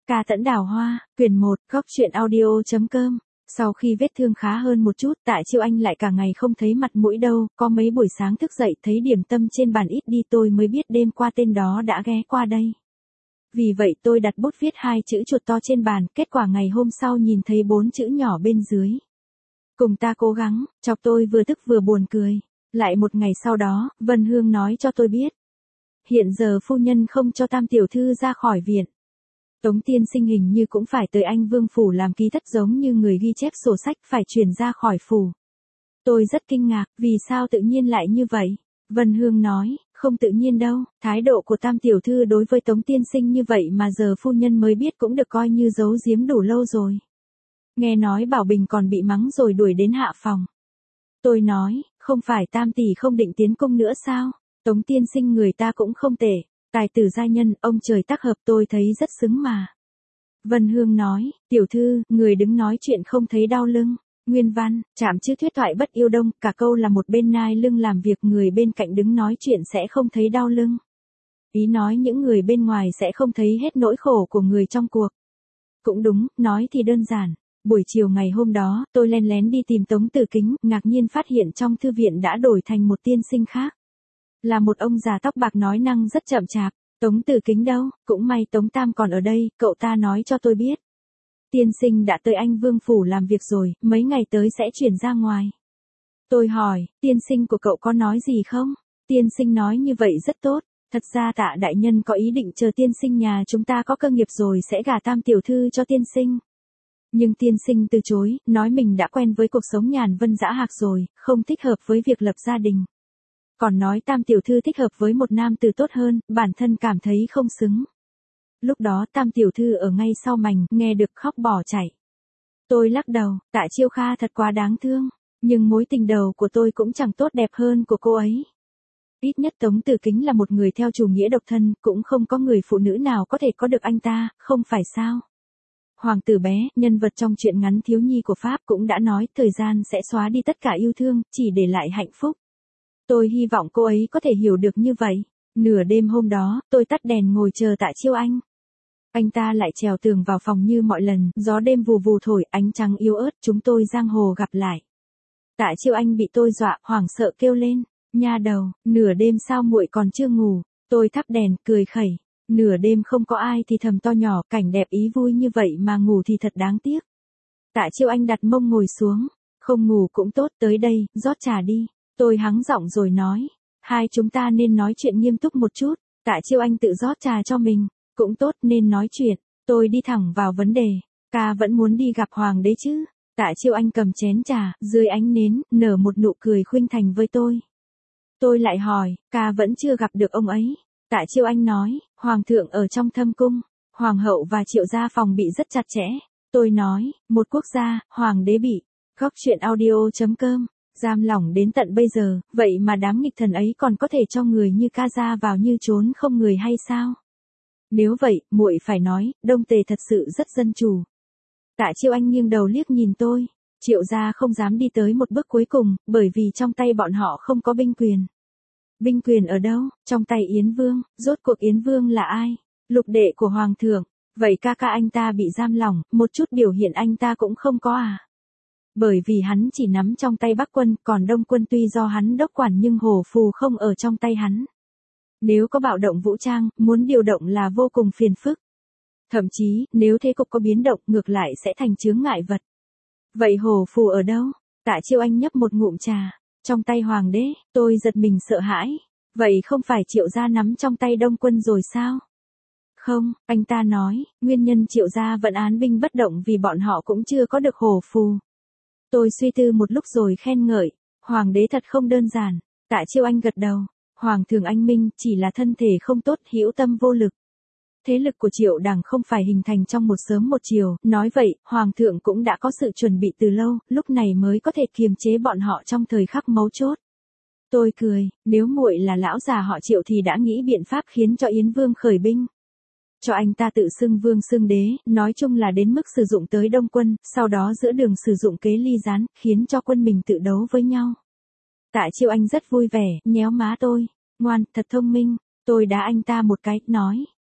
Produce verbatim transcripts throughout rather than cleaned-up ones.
Ca Tẫn Đào Hoa, quyển một, góc truyện audio.com. Sau khi vết thương khá hơn một chút, Tạ Chiêu Anh lại cả ngày không thấy mặt mũi đâu, có mấy buổi sáng thức dậy thấy điểm tâm trên bàn ít đi tôi mới biết đêm qua tên đó đã ghé qua đây. Vì vậy tôi đặt bút viết hai chữ chuột to trên bàn, kết quả ngày hôm sau nhìn thấy bốn chữ nhỏ bên dưới. Cùng ta cố gắng, chọc tôi vừa tức vừa buồn cười. Lại một ngày sau đó, Vân Hương nói cho tôi biết. Hiện giờ phu nhân không cho Tam tiểu thư ra khỏi viện. Tống tiên sinh hình như cũng phải tới Anh Vương phủ làm ký thất giống như người ghi chép sổ sách phải chuyển ra khỏi phủ. Tôi rất kinh ngạc, vì sao tự nhiên lại như vậy? Vân Hương nói, không tự nhiên đâu, thái độ của Tam tiểu thư đối với Tống tiên sinh như vậy mà giờ phu nhân mới biết cũng được coi như giấu giếm đủ lâu rồi. Nghe nói Bảo Bình còn bị mắng rồi đuổi đến hạ phòng. Tôi nói, không phải Tam tỷ không định tiến cung nữa sao? Tống tiên sinh người ta cũng không tệ. Tài tử gia nhân, ông trời tác hợp tôi thấy rất xứng mà. Vân Hương nói, tiểu thư, người đứng nói chuyện không thấy đau lưng. Nguyên văn, chạm chữ thuyết thoại bất yêu đông, cả câu là một bên nai lưng làm việc người bên cạnh đứng nói chuyện sẽ không thấy đau lưng. Ý nói những người bên ngoài sẽ không thấy hết nỗi khổ của người trong cuộc. Cũng đúng, nói thì đơn giản. Buổi chiều ngày hôm đó, tôi len lén đi tìm Tống Tử Kính, ngạc nhiên phát hiện trong thư viện đã đổi thành một tiên sinh khác. Là một ông già tóc bạc nói năng rất chậm chạp. Tống Tử Kính đâu, cũng may Tống Tam còn ở đây, cậu ta nói cho tôi biết. Tiên sinh đã tới Anh Vương phủ làm việc rồi, mấy ngày tới sẽ chuyển ra ngoài. Tôi hỏi, tiên sinh của cậu có nói gì không? Tiên sinh nói như vậy rất tốt. Thật ra Tạ đại nhân có ý định chờ tiên sinh nhà chúng ta có cơ nghiệp rồi sẽ gả Tam tiểu thư cho tiên sinh. Nhưng tiên sinh từ chối, nói mình đã quen với cuộc sống nhàn vân dã hạc rồi, không thích hợp với việc lập gia đình. Còn nói Tam tiểu thư thích hợp với một nam tử tốt hơn, bản thân cảm thấy không xứng. Lúc đó Tam tiểu thư ở ngay sau mành, nghe được khóc bỏ chạy. Tôi lắc đầu, Tạ Chiêu Kha thật quá đáng thương, nhưng mối tình đầu của tôi cũng chẳng tốt đẹp hơn của cô ấy. Ít nhất Tống Tử Kính là một người theo chủ nghĩa độc thân, cũng không có người phụ nữ nào có thể có được anh ta, không phải sao? Hoàng tử bé, nhân vật trong truyện ngắn thiếu nhi của Pháp cũng đã nói thời gian sẽ xóa đi tất cả yêu thương, chỉ để lại hạnh phúc. Tôi hy vọng cô ấy có thể hiểu được như vậy. Nửa đêm hôm đó, tôi tắt đèn ngồi chờ Tạ Chiêu Anh. Anh ta lại trèo tường vào phòng như mọi lần, gió đêm vù vù thổi, ánh trăng yếu ớt, chúng tôi giang hồ gặp lại. Tạ Chiêu Anh bị tôi dọa, hoảng sợ kêu lên, nha đầu, nửa đêm sao muội còn chưa ngủ? Tôi thắp đèn, cười khẩy. Nửa đêm không có ai thì thầm to nhỏ, cảnh đẹp ý vui như vậy mà ngủ thì thật đáng tiếc. Tạ Chiêu Anh đặt mông ngồi xuống, không ngủ cũng tốt, tới đây, rót trà đi. Tôi hắng giọng rồi nói, hai chúng ta nên nói chuyện nghiêm túc một chút. Tạ Chiêu Anh tự rót trà cho mình, cũng tốt nên nói chuyện. Tôi đi thẳng vào vấn đề, ca vẫn muốn đi gặp hoàng đế chứ? Tạ Chiêu Anh cầm chén trà, dưới ánh nến, nở một nụ cười khuynh thành với tôi. Tôi lại hỏi, ca vẫn chưa gặp được ông ấy. Tạ Chiêu Anh nói, hoàng thượng ở trong thâm cung, hoàng hậu và Triệu gia phòng bị rất chặt chẽ. Tôi nói, một quốc gia, hoàng đế bị. Góc truyện audio.com. Giam lỏng đến tận bây giờ, vậy mà đám nghịch thần ấy còn có thể cho người như ca ra vào như trốn không người hay sao? Nếu vậy, muội phải nói, Đông Tề thật sự rất dân chủ. Tạ Chiêu Anh nghiêng đầu liếc nhìn tôi. Triệu gia không dám đi tới một bước cuối cùng, bởi vì trong tay bọn họ không có binh quyền. Binh quyền ở đâu? Trong tay Yến Vương. Rốt cuộc Yến Vương là ai? Lục đệ của hoàng thượng. Vậy ca ca anh ta bị giam lỏng, một chút biểu hiện anh ta cũng không có à? Bởi vì hắn chỉ nắm trong tay Bắc quân, còn Đông quân tuy do hắn đốc quản nhưng hổ phù không ở trong tay hắn. Nếu có bạo động vũ trang, muốn điều động là vô cùng phiền phức. Thậm chí, nếu thế cục có biến động, ngược lại sẽ thành chướng ngại vật. Vậy hổ phù ở đâu? Tạ Chiêu Anh nhấp một ngụm trà. Trong tay hoàng đế, tôi giật mình sợ hãi. Vậy không phải Triệu gia nắm trong tay Đông quân rồi sao? Không, anh ta nói, nguyên nhân Triệu gia vẫn án binh bất động vì bọn họ cũng chưa có được hổ phù. Tôi suy tư một lúc rồi khen ngợi, hoàng đế thật không đơn giản. Tạ Chiêu Anh gật đầu, hoàng thượng anh minh, chỉ là thân thể không tốt, hữu tâm vô lực. Thế lực của Triệu đảng không phải hình thành trong một sớm một chiều, nói vậy, hoàng thượng cũng đã có sự chuẩn bị từ lâu, lúc này mới có thể kiềm chế bọn họ trong thời khắc mấu chốt. Tôi cười, nếu muội là lão già họ Triệu thì đã nghĩ biện pháp khiến cho Yến Vương khởi binh. Cho anh ta tự xưng vương xưng đế, nói chung là đến mức sử dụng tới Đông quân, sau đó giữa đường sử dụng kế ly gián, khiến cho quân mình tự đấu với nhau. Tạ Chiêu Anh rất vui vẻ, nhéo má tôi, ngoan, thật thông minh, tôi đá anh ta một cái, nói,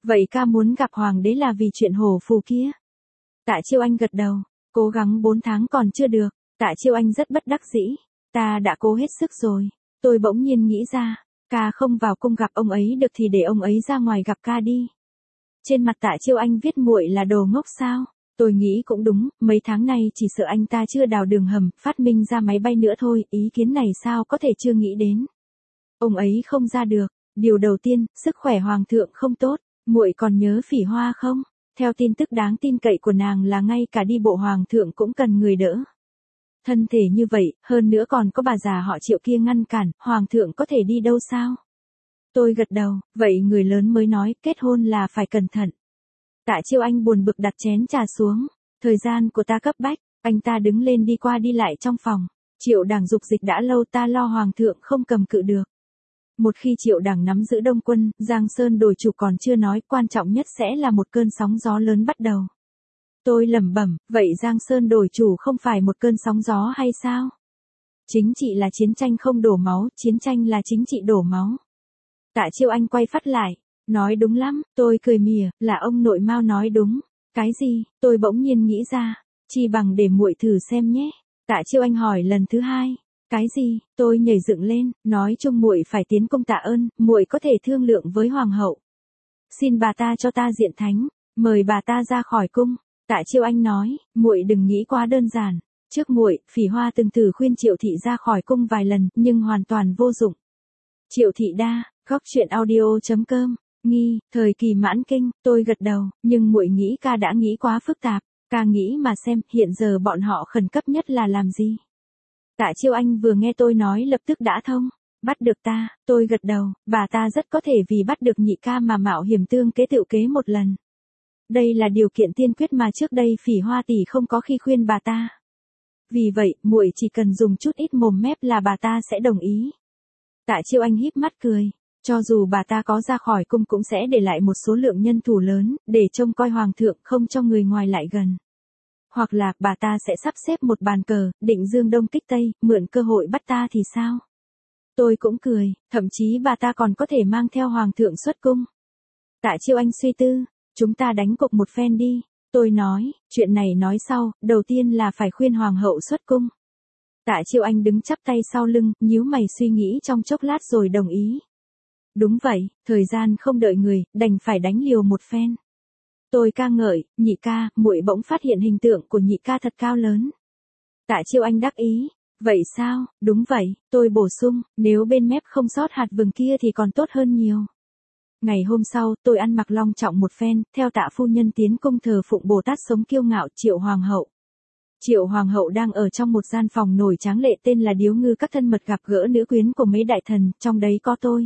Vậy ca muốn gặp hoàng đế là vì chuyện hổ phù kia? Tạ Chiêu Anh gật đầu, cố gắng bốn tháng còn chưa được. Tạ Chiêu Anh rất bất đắc dĩ, ta đã cố hết sức rồi. Tôi bỗng nhiên nghĩ ra, ca không vào cung gặp ông ấy được thì để ông ấy ra ngoài gặp ca đi. Trên mặt Tạ Chiêu Anh viết muội là đồ ngốc sao? Tôi nghĩ cũng đúng, mấy tháng này chỉ sợ anh ta chưa đào đường hầm, phát minh ra máy bay nữa thôi, ý kiến này sao có thể chưa nghĩ đến. Ông ấy không ra được, điều đầu tiên, sức khỏe hoàng thượng không tốt, muội còn nhớ Phỉ Hoa không? Theo tin tức đáng tin cậy của nàng là ngay cả đi bộ hoàng thượng cũng cần người đỡ. Thân thể như vậy, hơn nữa còn có bà già họ Triệu kia ngăn cản, hoàng thượng có thể đi đâu sao? Tôi gật đầu, vậy người lớn mới nói, kết hôn là phải cẩn thận. Tạ Chiêu Anh buồn bực đặt chén trà xuống, thời gian của ta cấp bách, anh ta đứng lên đi qua đi lại trong phòng. Triệu Đảng dục dịch đã lâu, ta lo hoàng thượng không cầm cự được. Một khi Triệu Đảng nắm giữ Đông quân, Giang Sơn đổi chủ còn chưa nói, quan trọng nhất sẽ là một cơn sóng gió lớn bắt đầu. Tôi lẩm bẩm, vậy Giang Sơn đổi chủ không phải một cơn sóng gió hay sao? Chính trị là chiến tranh không đổ máu, chiến tranh là chính trị đổ máu. Tạ Chiêu Anh quay phát lại, nói đúng lắm, tôi cười mỉa, là ông nội Mao nói đúng. Cái gì? Tôi bỗng nhiên nghĩ ra, chi bằng để muội thử xem nhé. Tạ Chiêu Anh hỏi lần thứ hai, cái gì? Tôi nhảy dựng lên, nói chung muội phải tiến công tạ ơn, muội có thể thương lượng với hoàng hậu. Xin bà ta cho ta diện thánh, mời bà ta ra khỏi cung. Tạ Chiêu Anh nói, muội đừng nghĩ quá đơn giản. Trước muội, Phỉ Hoa từng thử khuyên Triệu thị ra khỏi cung vài lần, nhưng hoàn toàn vô dụng. Triệu thị đa, góc truyện audio chấm com, nghi, thời kỳ mãn kinh, tôi gật đầu, nhưng muội nghĩ ca đã nghĩ quá phức tạp, ca nghĩ mà xem, hiện giờ bọn họ khẩn cấp nhất là làm gì. Tạ Chiêu Anh vừa nghe tôi nói lập tức đã thông, bắt được ta, tôi gật đầu, bà ta rất có thể vì bắt được nhị ca mà mạo hiểm tương kế tựu kế một lần. Đây là điều kiện tiên quyết mà trước đây Phỉ Hoa tỷ không có khi khuyên bà ta. Vì vậy, muội chỉ cần dùng chút ít mồm mép là bà ta sẽ đồng ý. Tạ Chiêu Anh híp mắt cười, cho dù bà ta có ra khỏi cung cũng sẽ để lại một số lượng nhân thủ lớn, để trông coi hoàng thượng không cho người ngoài lại gần. Hoặc là, bà ta sẽ sắp xếp một bàn cờ, định dương đông kích tây, mượn cơ hội bắt ta thì sao? Tôi cũng cười, thậm chí bà ta còn có thể mang theo hoàng thượng xuất cung. Tạ Chiêu Anh suy tư, chúng ta đánh cuộc một phen đi. Tôi nói, chuyện này nói sau, đầu tiên là phải khuyên hoàng hậu xuất cung. Tạ Chiêu Anh đứng chắp tay sau lưng, nhíu mày suy nghĩ trong chốc lát rồi đồng ý. Đúng vậy, thời gian không đợi người, đành phải đánh liều một phen. Tôi ca ngợi, nhị ca, muội bỗng phát hiện hình tượng của nhị ca thật cao lớn. Tạ Chiêu Anh đắc ý, vậy sao, đúng vậy, tôi bổ sung, nếu bên mép không sót hạt vừng kia thì còn tốt hơn nhiều. Ngày hôm sau, tôi ăn mặc long trọng một phen, theo Tạ phu nhân tiến cung thờ phụng Bồ Tát sống kiêu ngạo Triệu Hoàng hậu. Triệu Hoàng hậu đang ở trong một gian phòng nổi tráng lệ tên là điếu ngư các thân mật gặp gỡ nữ quyến của mấy đại thần, trong đấy có tôi.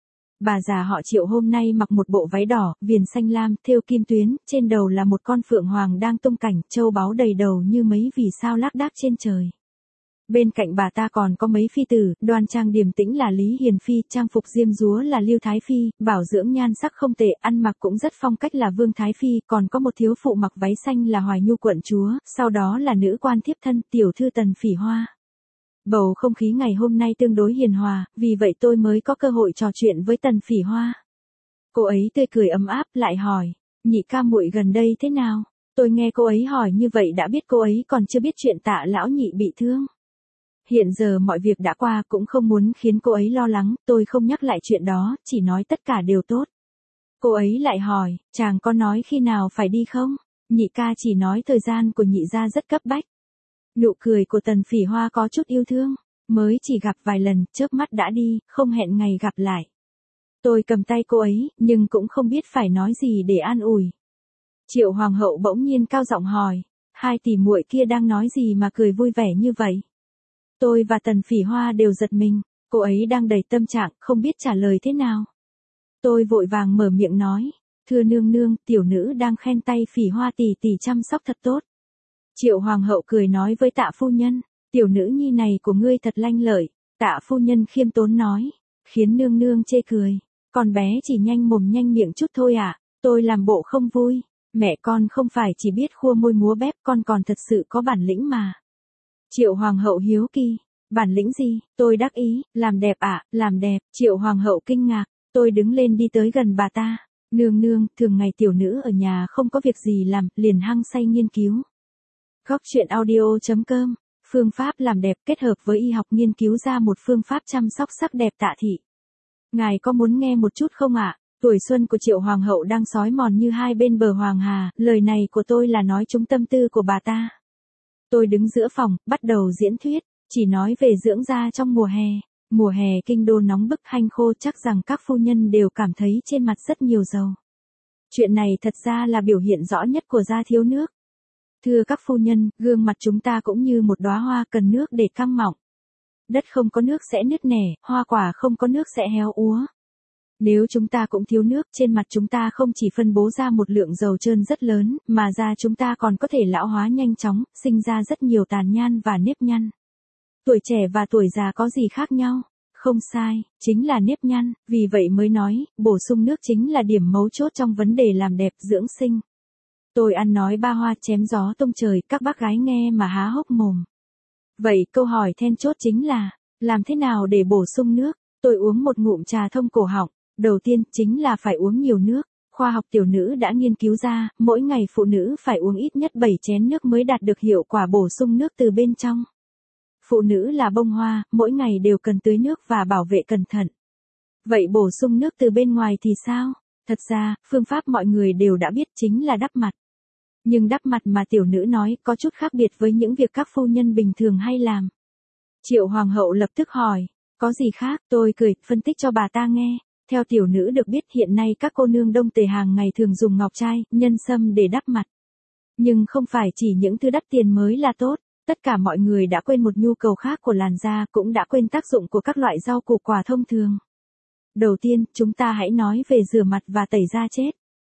Bà già họ Triệu hôm nay mặc một bộ váy đỏ, viền xanh lam, thêu kim tuyến, trên đầu là một con phượng hoàng đang tung cảnh, châu báu đầy đầu như mấy vì sao lác đác trên trời. Bên cạnh bà ta còn có mấy phi tử, đoan trang điềm tĩnh là Lý Hiền Phi, trang phục diêm dúa là Lưu Thái Phi, bảo dưỡng nhan sắc không tệ, ăn mặc cũng rất phong cách là Vương Thái Phi, còn có một thiếu phụ mặc váy xanh là Hoài Nhu quận chúa, sau đó là nữ quan thiếp thân, tiểu thư Tần Phỉ Hoa. Bầu không khí ngày hôm nay tương đối hiền hòa, vì vậy tôi mới có cơ hội trò chuyện với Tần Phỉ Hoa. Cô ấy tươi cười ấm áp, lại hỏi, nhị ca muội gần đây thế nào? Tôi nghe cô ấy hỏi như vậy đã biết cô ấy còn chưa biết chuyện Tạ lão nhị bị thương. Hiện giờ mọi việc đã qua, cũng không muốn khiến cô ấy lo lắng, tôi không nhắc lại chuyện đó, chỉ nói tất cả đều tốt. Cô ấy lại hỏi, chàng có nói khi nào phải đi không? Nhị ca chỉ nói thời gian của nhị gia rất cấp bách. Nụ cười của Tần Phỉ Hoa có chút yêu thương, mới chỉ gặp vài lần, chớp mắt đã đi, không hẹn ngày gặp lại. Tôi cầm tay cô ấy, nhưng cũng không biết phải nói gì để an ủi. Triệu Hoàng hậu bỗng nhiên cao giọng hỏi, hai tỷ muội kia đang nói gì mà cười vui vẻ như vậy? Tôi và Tần Phỉ Hoa đều giật mình, cô ấy đang đầy tâm trạng, không biết trả lời thế nào. Tôi vội vàng mở miệng nói, thưa nương nương, tiểu nữ đang khen tay Phỉ Hoa tỷ tỷ chăm sóc thật tốt. Triệu Hoàng hậu cười nói với Tạ phu nhân, tiểu nữ nhi này của ngươi thật lanh lợi. Tạ phu nhân khiêm tốn nói, khiến nương nương chê cười, con bé chỉ nhanh mồm nhanh miệng chút thôi à? Tôi làm bộ không vui, mẹ con không phải chỉ biết khua môi múa bép, con còn thật sự có bản lĩnh mà. Triệu Hoàng hậu hiếu kỳ, bản lĩnh gì? Tôi đắc ý, làm đẹp ạ, à, làm đẹp. Triệu Hoàng hậu kinh ngạc, tôi đứng lên đi tới gần bà ta, Nương nương, thường ngày tiểu nữ ở nhà không có việc gì làm, liền hăng say nghiên cứu. Góc truyện audio chấm com, phương pháp làm đẹp kết hợp với y học nghiên cứu ra một phương pháp chăm sóc sắc đẹp tạ thị. Ngài có muốn nghe một chút không ạ? Tuổi xuân của Triệu Hoàng hậu đang xói mòn như hai bên bờ Hoàng Hà, lời này của tôi là nói trúng tâm tư của bà ta. Tôi đứng giữa phòng, bắt đầu diễn thuyết, chỉ nói về dưỡng da trong mùa hè. Mùa hè kinh đô nóng bức hanh khô, chắc rằng các phu nhân đều cảm thấy trên mặt rất nhiều dầu. Chuyện này thật ra là biểu hiện rõ nhất của da thiếu nước. Thưa các phu nhân, gương mặt chúng ta cũng như một đóa hoa cần nước để căng mọng. Đất không có nước sẽ nứt nẻ, hoa quả không có nước sẽ héo úa. Nếu chúng ta cũng thiếu nước, trên mặt chúng ta không chỉ phân bố ra một lượng dầu trơn rất lớn, mà da chúng ta còn có thể lão hóa nhanh chóng, sinh ra rất nhiều tàn nhang và nếp nhăn. Tuổi trẻ và tuổi già có gì khác nhau? Không sai, chính là nếp nhăn, vì vậy mới nói, bổ sung nước chính là điểm mấu chốt trong vấn đề làm đẹp dưỡng sinh. Tôi ăn nói ba hoa chém gió tung trời, các bác gái nghe mà há hốc mồm. Vậy câu hỏi then chốt chính là, làm thế nào để bổ sung nước? Tôi uống một ngụm trà thông cổ họng, đầu tiên chính là phải uống nhiều nước. Khoa học tiểu nữ đã nghiên cứu ra, mỗi ngày phụ nữ phải uống ít nhất bảy chén nước mới đạt được hiệu quả bổ sung nước từ bên trong. Phụ nữ là bông hoa, mỗi ngày đều cần tưới nước và bảo vệ cẩn thận. Vậy bổ sung nước từ bên ngoài thì sao? Thật ra, phương pháp mọi người đều đã biết chính là đắp mặt. Nhưng đắp mặt mà tiểu nữ nói có chút khác biệt với những việc các phu nhân bình thường hay làm. Triệu Hoàng hậu lập tức hỏi, có gì khác? Tôi cười, phân tích cho bà ta nghe. Theo tiểu nữ được biết hiện nay các cô nương Đông Tề hàng ngày thường dùng ngọc trai, nhân sâm để đắp mặt. Nhưng không phải chỉ những thứ đắt tiền mới là tốt. Tất cả mọi người đã quên một nhu cầu khác của làn da, cũng đã quên tác dụng của các loại rau củ quả thông thường. Đầu tiên, chúng ta hãy nói về rửa mặt và tẩy da chết.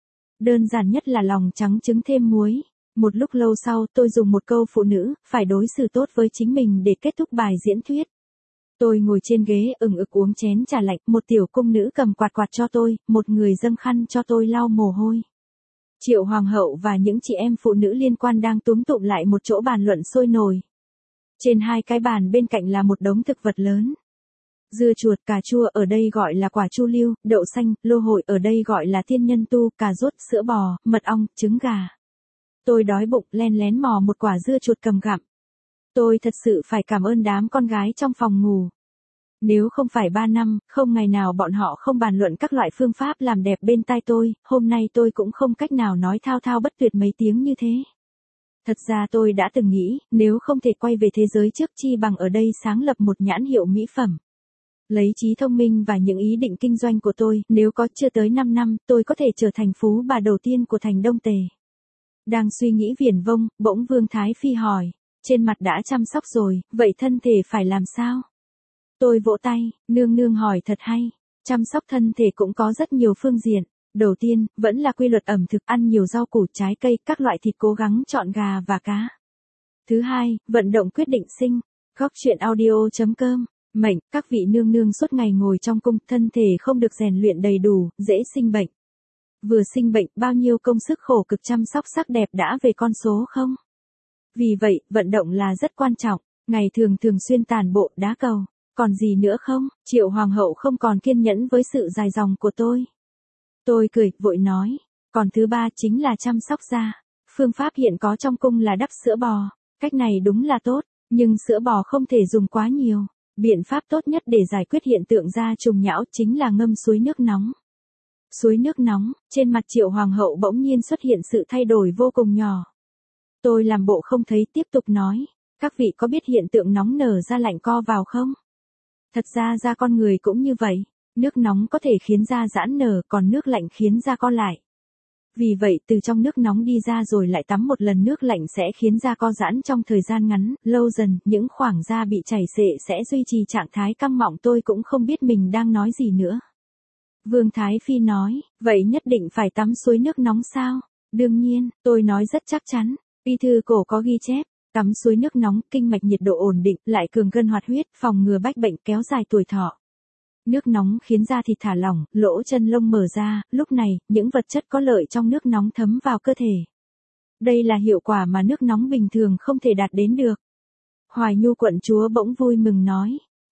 Đơn giản nhất là lòng trắng trứng thêm muối. Một lúc lâu sau, tôi dùng một câu phụ nữ, phải đối xử tốt với chính mình để kết thúc bài diễn thuyết. Tôi ngồi trên ghế ừng ực uống chén trà lạnh, một tiểu cung nữ cầm quạt quạt cho tôi, một người dâng khăn cho tôi lau mồ hôi. Triệu Hoàng hậu và những chị em phụ nữ liên quan đang túm tụm lại một chỗ bàn luận sôi nổi. Trên hai cái bàn bên cạnh là một đống thực vật lớn. Dưa chuột, cà chua ở đây gọi là quả chu lưu, đậu xanh, lô hội ở đây gọi là tiên nhân tu, cà rốt, sữa bò, mật ong, trứng gà. Tôi đói bụng, len lén mò một quả dưa chuột cầm gặm. Tôi thật sự phải cảm ơn đám con gái trong phòng ngủ. Nếu không phải ba năm, không ngày nào bọn họ không bàn luận các loại phương pháp làm đẹp bên tai tôi, hôm nay tôi cũng không cách nào nói thao thao bất tuyệt mấy tiếng như thế. Thật ra tôi đã từng nghĩ, nếu không thể quay về thế giới trước chi bằng ở đây sáng lập một nhãn hiệu mỹ phẩm. Lấy trí thông minh và những ý định kinh doanh của tôi, nếu có chưa tới năm năm, tôi có thể trở thành phú bà đầu tiên của thành Đông Tề. Đang suy nghĩ viển vông, bỗng Vương Thái Phi hỏi, trên mặt đã chăm sóc rồi, vậy thân thể phải làm sao? Tôi vỗ tay, nương nương hỏi thật hay, chăm sóc thân thể cũng có rất nhiều phương diện. Đầu tiên, vẫn là quy luật ẩm thực, ăn nhiều rau củ trái cây, các loại thịt cố gắng chọn gà và cá. Thứ hai, vận động quyết định sinh. Góc truyện audio chấm com, mệnh, các vị nương nương suốt ngày ngồi trong cung, thân thể không được rèn luyện đầy đủ, dễ sinh bệnh. Vừa sinh bệnh, bao nhiêu công sức khổ cực chăm sóc sắc đẹp đã về con số không? Vì vậy, vận động là rất quan trọng, ngày thường thường xuyên tản bộ, đá cầu. Còn gì nữa không? Triệu Hoàng hậu không còn kiên nhẫn với sự dài dòng của tôi. Tôi cười, vội nói. Còn thứ ba chính là chăm sóc da. Phương pháp hiện có trong cung là đắp sữa bò. Cách này đúng là tốt, nhưng sữa bò không thể dùng quá nhiều. Biện pháp tốt nhất để giải quyết hiện tượng da trùng nhão chính là ngâm suối nước nóng. Suối nước nóng, trên mặt Triệu Hoàng hậu bỗng nhiên xuất hiện sự thay đổi vô cùng nhỏ. Tôi làm bộ không thấy, tiếp tục nói. Các vị có biết hiện tượng nóng nở da lạnh co vào không? Thật ra da con người cũng như vậy, nước nóng có thể khiến da giãn nở, còn nước lạnh khiến da co lại. Vì vậy, từ trong nước nóng đi ra rồi lại tắm một lần nước lạnh sẽ khiến da co giãn trong thời gian ngắn, lâu dần, những khoảng da bị chảy xệ sẽ duy trì trạng thái căng mọng. Tôi cũng không biết mình đang nói gì nữa. Vương Thái Phi nói, vậy nhất định phải tắm suối nước nóng sao? Đương nhiên, tôi nói rất chắc chắn, y thư cổ có ghi chép. Tắm suối nước nóng, kinh mạch nhiệt độ ổn định, lại cường gân hoạt huyết, phòng ngừa bách bệnh, kéo dài tuổi thọ. Nước nóng khiến da thịt thả lỏng, lỗ chân lông mở ra, lúc này, những vật chất có lợi trong nước nóng thấm vào cơ thể. Đây là hiệu quả mà nước nóng bình thường không thể đạt đến được. Hoài Nhu quận chúa bỗng vui mừng nói.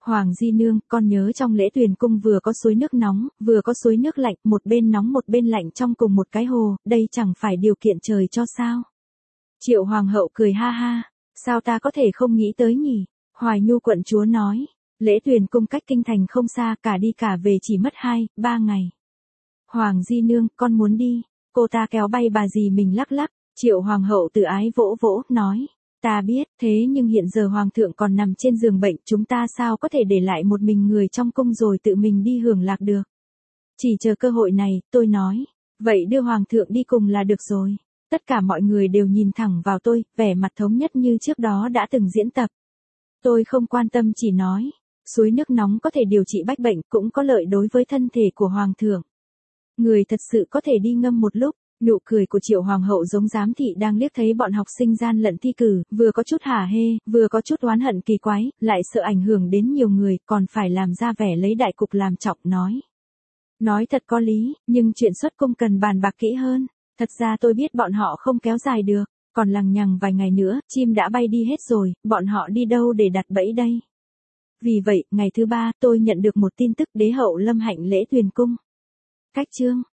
Hoàng di nương, con nhớ trong lễ tuyền cung vừa có suối nước nóng, vừa có suối nước lạnh, một bên nóng một bên lạnh trong cùng một cái hồ, đây chẳng phải điều kiện trời cho sao? Triệu hoàng hậu cười ha ha, sao ta có thể không nghĩ tới nhỉ? Hoài Nhu quận chúa nói, lễ tuyền cung cách kinh thành không xa, cả đi cả về chỉ mất hai, ba ngày. Hoàng di nương, con muốn đi, cô ta kéo bay bà dì mình lắc lắc, Triệu hoàng hậu tự ái vỗ vỗ, nói. Ta biết, thế nhưng hiện giờ hoàng thượng còn nằm trên giường bệnh, chúng ta sao có thể để lại một mình người trong cung rồi tự mình đi hưởng lạc được. Chỉ chờ cơ hội này, tôi nói. Vậy đưa hoàng thượng đi cùng là được rồi. Tất cả mọi người đều nhìn thẳng vào tôi, vẻ mặt thống nhất như trước đó đã từng diễn tập. Tôi không quan tâm chỉ nói. Suối nước nóng có thể điều trị bách bệnh, cũng có lợi đối với thân thể của hoàng thượng. Người thật sự có thể đi ngâm một lúc. Nụ cười của Triệu hoàng hậu giống giám thị đang liếc thấy bọn học sinh gian lận thi cử, vừa có chút hả hê, vừa có chút oán hận kỳ quái, lại sợ ảnh hưởng đến nhiều người, còn phải làm ra vẻ lấy đại cục làm trọng, nói. Nói thật có lý, nhưng chuyện xuất cung cần bàn bạc kỹ hơn. Thật ra tôi biết bọn họ không kéo dài được, còn lằng nhằng vài ngày nữa, chim đã bay đi hết rồi, bọn họ đi đâu để đặt bẫy đây? Vì vậy, ngày thứ ba, tôi nhận được một tin tức đế hậu lâm hạnh lễ tuyền cung. Cách chương